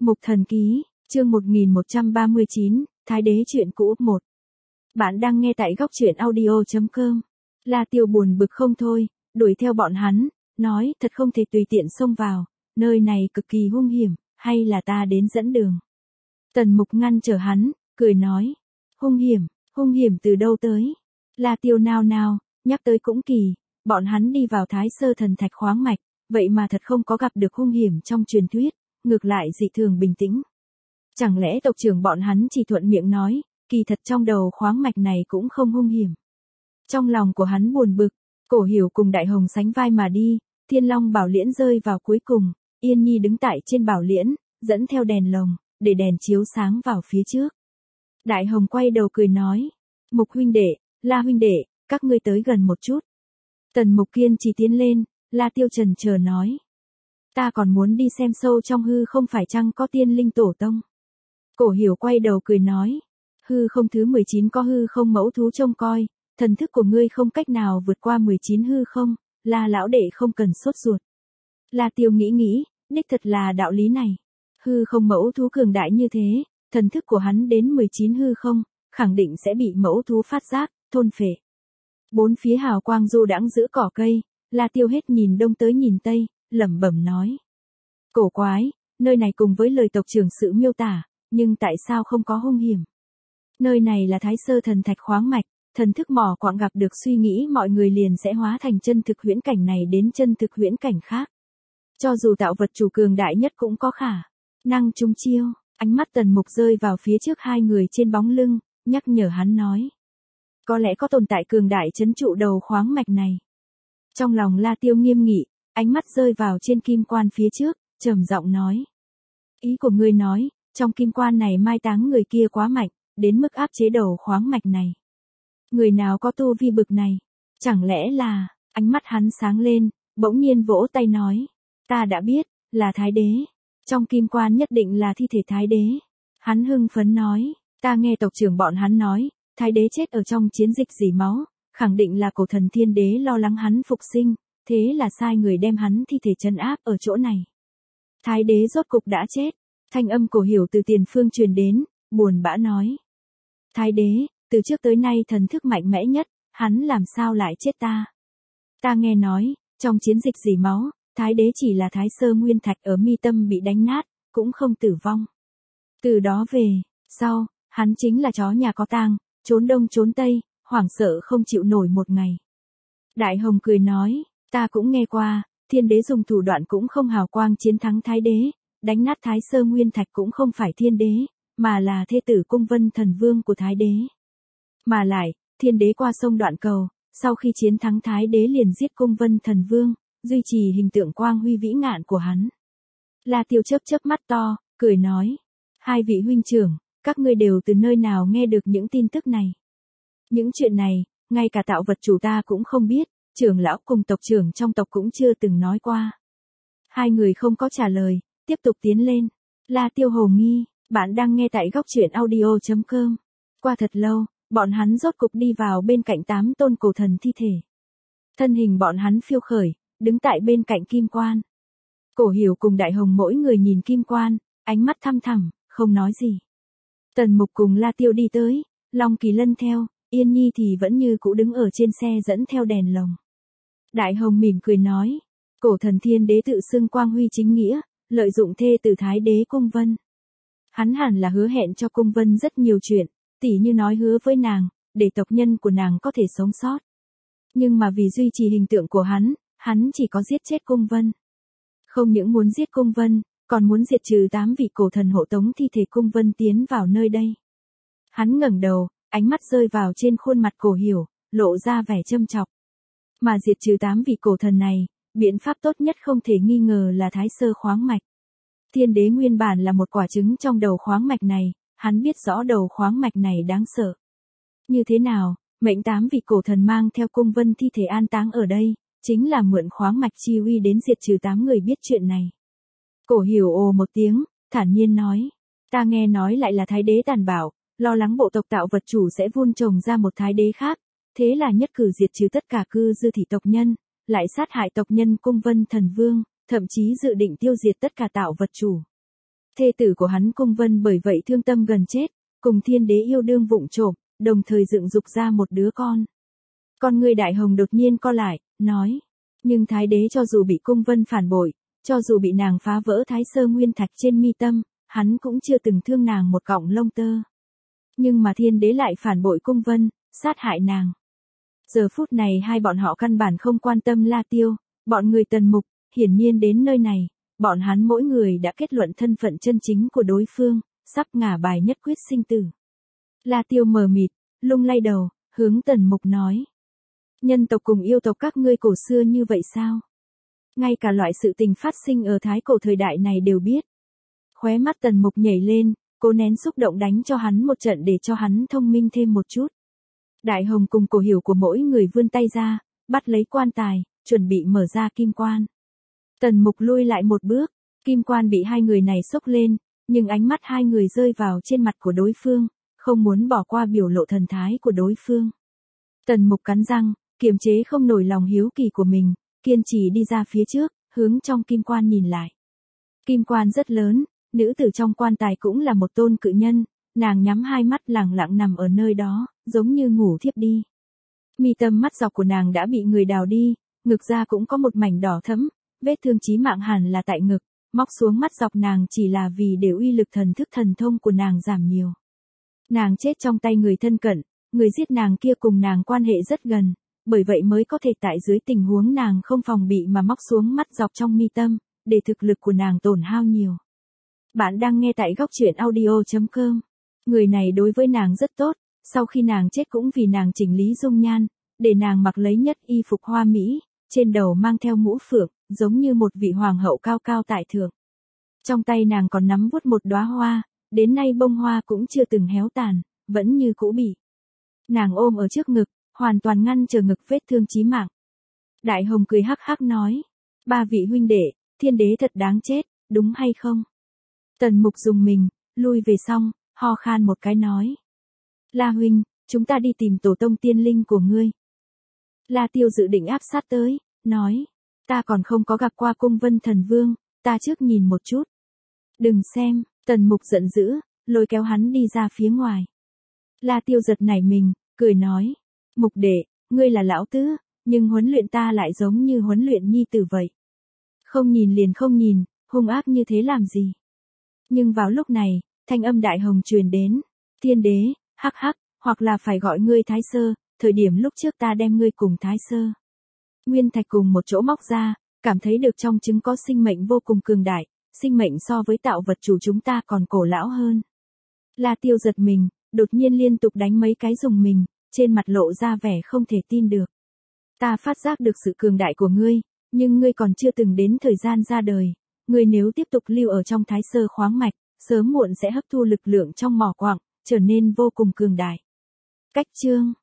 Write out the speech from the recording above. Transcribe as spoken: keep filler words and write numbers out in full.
Mục Thần Ký, chương một nghìn một trăm ba mươi chín, Thái Đế Chuyện Cũ một. Bạn đang nghe tại góc truyện audio chấm com. La Tiêu buồn bực không thôi, đuổi theo bọn hắn, nói thật không thể tùy tiện xông vào, nơi này cực kỳ hung hiểm, hay là ta đến dẫn đường. Tần Mục ngăn trở hắn, cười nói, hung hiểm, hung hiểm từ đâu tới. La Tiêu nao nao, nhắc tới cũng kỳ, bọn hắn đi vào Thái Sơ Thần Thạch khoáng mạch, vậy mà thật không có gặp được hung hiểm trong truyền thuyết, ngược lại dị thường bình tĩnh. Chẳng lẽ tộc trưởng bọn hắn chỉ thuận miệng nói, kỳ thật trong đầu khoáng mạch này cũng không hung hiểm. Trong lòng của hắn buồn bực, Cổ Hiểu cùng Đại Hồng sánh vai mà đi, Thiên Long Bảo Liễn rơi vào cuối cùng, Yên Nhi đứng tại trên bảo liễn, dẫn theo đèn lồng, để đèn chiếu sáng vào phía trước. Đại Hồng quay đầu cười nói, Mục huynh đệ, La huynh đệ, các ngươi tới gần một chút. Tần Mục kiên trì tiến lên, La Tiêu trần chờ nói, ta còn muốn đi xem sâu trong hư không phải chăng có tiên linh tổ tông. Cổ Hiểu quay đầu cười nói, hư không thứ mười chín có hư không mẫu thú trông coi, thần thức của ngươi không cách nào vượt qua mười chín hư không, La lão đệ không cần sốt ruột. La Tiêu nghĩ nghĩ, đích thật là đạo lý này. Hư không mẫu thú cường đại như thế, thần thức của hắn đến mười chín hư không, khẳng định sẽ bị mẫu thú phát giác, thôn phệ. Bốn phía hào quang du đãng giữa cỏ cây, La Tiêu hết nhìn đông tới nhìn tây, lẩm bẩm nói. Cổ quái, nơi này cùng với lời tộc trưởng sự miêu tả, nhưng tại sao không có hung hiểm? Nơi này là Thái Sơ Thần Thạch khoáng mạch, thần thức mỏ quạng gặp được suy nghĩ mọi người liền sẽ hóa thành chân thực huyễn cảnh này đến chân thực huyễn cảnh khác. Cho dù tạo vật chủ cường đại nhất cũng có khả năng trúng chiêu. Ánh mắt Tần Mục rơi vào phía trước hai người trên bóng lưng, nhắc nhở hắn nói. Có lẽ có tồn tại cường đại trấn trụ đầu khoáng mạch này. Trong lòng La Tiêu nghiêm nghị, ánh mắt rơi vào trên kim quan phía trước, trầm giọng nói. Ý của ngươi nói, trong kim quan này mai táng người kia quá mạnh, đến mức áp chế đầu khoáng mạch này. Người nào có tu vi bực này? Chẳng lẽ là, ánh mắt hắn sáng lên, bỗng nhiên vỗ tay nói. Ta đã biết, là Thái Đế. Trong kim quan nhất định là thi thể Thái Đế. Hắn hưng phấn nói, ta nghe tộc trưởng bọn hắn nói, Thái Đế chết ở trong chiến dịch rỉ máu, khẳng định là cổ thần Thiên Đế lo lắng hắn phục sinh, thế là sai người đem hắn thi thể trấn áp ở chỗ này. Thái Đế rốt cục đã chết, thanh âm Cổ Hiểu từ tiền phương truyền đến, buồn bã nói. Thái Đế, từ trước tới nay thần thức mạnh mẽ nhất, hắn làm sao lại chết ta? Ta nghe nói, trong chiến dịch rỉ máu, Thái Đế chỉ là Thái Sơ Nguyên Thạch ở mi tâm bị đánh nát, cũng không tử vong. Từ đó về, sau, hắn chính là chó nhà có tang, trốn đông trốn tây, hoảng sợ không chịu nổi một ngày. Đại Hồng cười nói, ta cũng nghe qua, Thiên Đế dùng thủ đoạn cũng không hào quang chiến thắng Thái Đế, đánh nát Thái Sơ Nguyên Thạch cũng không phải Thiên Đế, mà là thê tử Cung Vân Thần Vương của Thái Đế. Mà lại, Thiên Đế qua sông Đoạn Cầu, sau khi chiến thắng Thái Đế liền giết Cung Vân Thần Vương, duy trì hình tượng quang huy vĩ ngạn của hắn. La Tiêu chớp chớp mắt to, cười nói, hai vị huynh trưởng, các ngươi đều từ nơi nào nghe được những tin tức này? Những chuyện này, ngay cả tạo vật chủ ta cũng không biết, trưởng lão cùng tộc trưởng trong tộc cũng chưa từng nói qua. Hai người không có trả lời, tiếp tục tiến lên. La Tiêu hồ nghi, bạn đang nghe tại góc truyện audio chấm com. Qua thật lâu, bọn hắn rốt cục đi vào bên cạnh tám tôn cổ thần thi thể. Thân hình bọn hắn phiêu khởi, đứng tại bên cạnh kim quan. Cổ Hiểu cùng Đại Hồng mỗi người nhìn kim quan, ánh mắt thăm thẳm, không nói gì. Tần Mục cùng La Tiêu đi tới, Long Kỳ Lân theo, Yên Nhi thì vẫn như cũ đứng ở trên xe dẫn theo đèn lồng. Đại Hồng mỉm cười nói, cổ thần Thiên Đế tự xưng quang huy chính nghĩa, lợi dụng thê tử Thái Đế Cung Vân. Hắn hẳn là hứa hẹn cho Cung Vân rất nhiều chuyện, tỉ như nói hứa với nàng, để tộc nhân của nàng có thể sống sót. Nhưng mà vì duy trì hình tượng của hắn, hắn chỉ có giết chết Cung Vân. Không những muốn giết Cung Vân, còn muốn diệt trừ tám vị cổ thần hộ tống thi thể Cung Vân tiến vào nơi đây. Hắn ngẩng đầu, ánh mắt rơi vào trên khuôn mặt Cổ Hiểu, lộ ra vẻ châm chọc. Mà diệt trừ tám vị cổ thần này, biện pháp tốt nhất không thể nghi ngờ là Thái Sơ khoáng mạch. Thiên Đế nguyên bản là một quả trứng trong đầu khoáng mạch này, hắn biết rõ đầu khoáng mạch này đáng sợ. Như thế nào, mệnh tám vị cổ thần mang theo Cung Vân thi thể an táng ở đây, chính là mượn khoáng mạch chi uy đến diệt trừ tám người biết chuyện này. Cổ Hiểu ồ một tiếng, thản nhiên nói, ta nghe nói lại là Thái Đế tàn bạo, lo lắng bộ tộc tạo vật chủ sẽ vun trồng ra một Thái Đế khác, thế là nhất cử diệt trừ tất cả cư dư thị tộc nhân, lại sát hại tộc nhân Cung Vân Thần Vương, thậm chí dự định tiêu diệt tất cả tạo vật chủ. Thê tử của hắn Cung Vân bởi vậy thương tâm gần chết, cùng thiên đế yêu đương vụng trộm, đồng thời dựng dục ra một đứa con. Con người Đại Hồng đột nhiên co lại, nói. Nhưng Thái đế cho dù bị Cung Vân phản bội, cho dù bị nàng phá vỡ Thái Sơ Nguyên Thạch trên mi tâm, hắn cũng chưa từng thương nàng một cọng lông tơ. Nhưng mà thiên đế lại phản bội Cung Vân, sát hại nàng. Giờ phút này hai bọn họ căn bản không quan tâm La Tiêu, bọn người Tần Mục, hiển nhiên đến nơi này, bọn hắn mỗi người đã kết luận thân phận chân chính của đối phương, sắp ngả bài nhất quyết sinh tử. La Tiêu mờ mịt, lung lay đầu, hướng Tần Mục nói. Nhân tộc cùng yêu tộc các ngươi cổ xưa như vậy sao? Ngay cả loại sự tình phát sinh ở thái cổ thời đại này đều biết. Khóe mắt Tần Mục nhảy lên, cố nén xúc động đánh cho hắn một trận để cho hắn thông minh thêm một chút. Đại Hồng cùng Cổ Hiểu của mỗi người vươn tay ra, bắt lấy quan tài, chuẩn bị mở ra kim quan. Tần Mục lui lại một bước, kim quan bị hai người này xốc lên, nhưng ánh mắt hai người rơi vào trên mặt của đối phương, không muốn bỏ qua biểu lộ thần thái của đối phương. Tần Mục cắn răng, kiềm chế không nổi lòng hiếu kỳ của mình, kiên trì đi ra phía trước, hướng trong kim quan nhìn lại. Kim quan rất lớn, nữ tử trong quan tài cũng là một tôn cự nhân, nàng nhắm hai mắt lẳng lặng nằm ở nơi đó, giống như ngủ thiếp đi. Mi tâm mắt dọc của nàng đã bị người đào đi, ngực ra cũng có một mảnh đỏ thẫm, vết thương chí mạng hẳn là tại ngực, móc xuống mắt dọc nàng chỉ là vì để uy lực thần thức thần thông của nàng giảm nhiều. Nàng chết trong tay người thân cận, người giết nàng kia cùng nàng quan hệ rất gần, bởi vậy mới có thể tại dưới tình huống nàng không phòng bị mà móc xuống mắt dọc trong mi tâm, để thực lực của nàng tổn hao nhiều. Bạn đang nghe tại góc truyện audio chấm com. Người này đối với nàng rất tốt, sau khi nàng chết cũng vì nàng chỉnh lý dung nhan, để nàng mặc lấy nhất y phục hoa mỹ, trên đầu mang theo mũ phượng, giống như một vị hoàng hậu cao cao tại thượng. Trong tay nàng còn nắm vuốt một đóa hoa, đến nay bông hoa cũng chưa từng héo tàn, vẫn như cũ bị. Nàng ôm ở trước ngực, hoàn toàn ngăn trở ngực vết thương chí mạng. Đại Hồng cười hắc hắc nói, ba vị huynh đệ, thiên đế thật đáng chết, đúng hay không? Tần Mục dùng mình, lui về xong, ho khan một cái nói. La huynh, chúng ta đi tìm tổ tông tiên linh của ngươi. La Tiêu dự định áp sát tới, nói, ta còn không có gặp qua Cung Vân Thần Vương, ta trước nhìn một chút. Đừng xem, Tần Mục giận dữ, lôi kéo hắn đi ra phía ngoài. La Tiêu giật nảy mình, cười nói, Mục đệ, ngươi là lão tứ, nhưng huấn luyện ta lại giống như huấn luyện nhi tử vậy. Không nhìn liền không nhìn, hung ác như thế làm gì? Nhưng vào lúc này, thanh âm Đại Hồng truyền đến, thiên đế, hắc hắc, hoặc là phải gọi ngươi Thái Sơ, thời điểm lúc trước ta đem ngươi cùng Thái Sơ Nguyên Thạch cùng một chỗ móc ra, cảm thấy được trong trứng có sinh mệnh vô cùng cường đại, sinh mệnh so với tạo vật chủ chúng ta còn cổ lão hơn. La Tiêu giật mình, đột nhiên liên tục đánh mấy cái dùng mình, trên mặt lộ ra vẻ không thể tin được. Ta phát giác được sự cường đại của ngươi, nhưng ngươi còn chưa từng đến thời gian ra đời, ngươi nếu tiếp tục lưu ở trong Thái Sơ khoáng mạch, sớm muộn sẽ hấp thu lực lượng trong mỏ quặng, trở nên vô cùng cường đại. Cách chương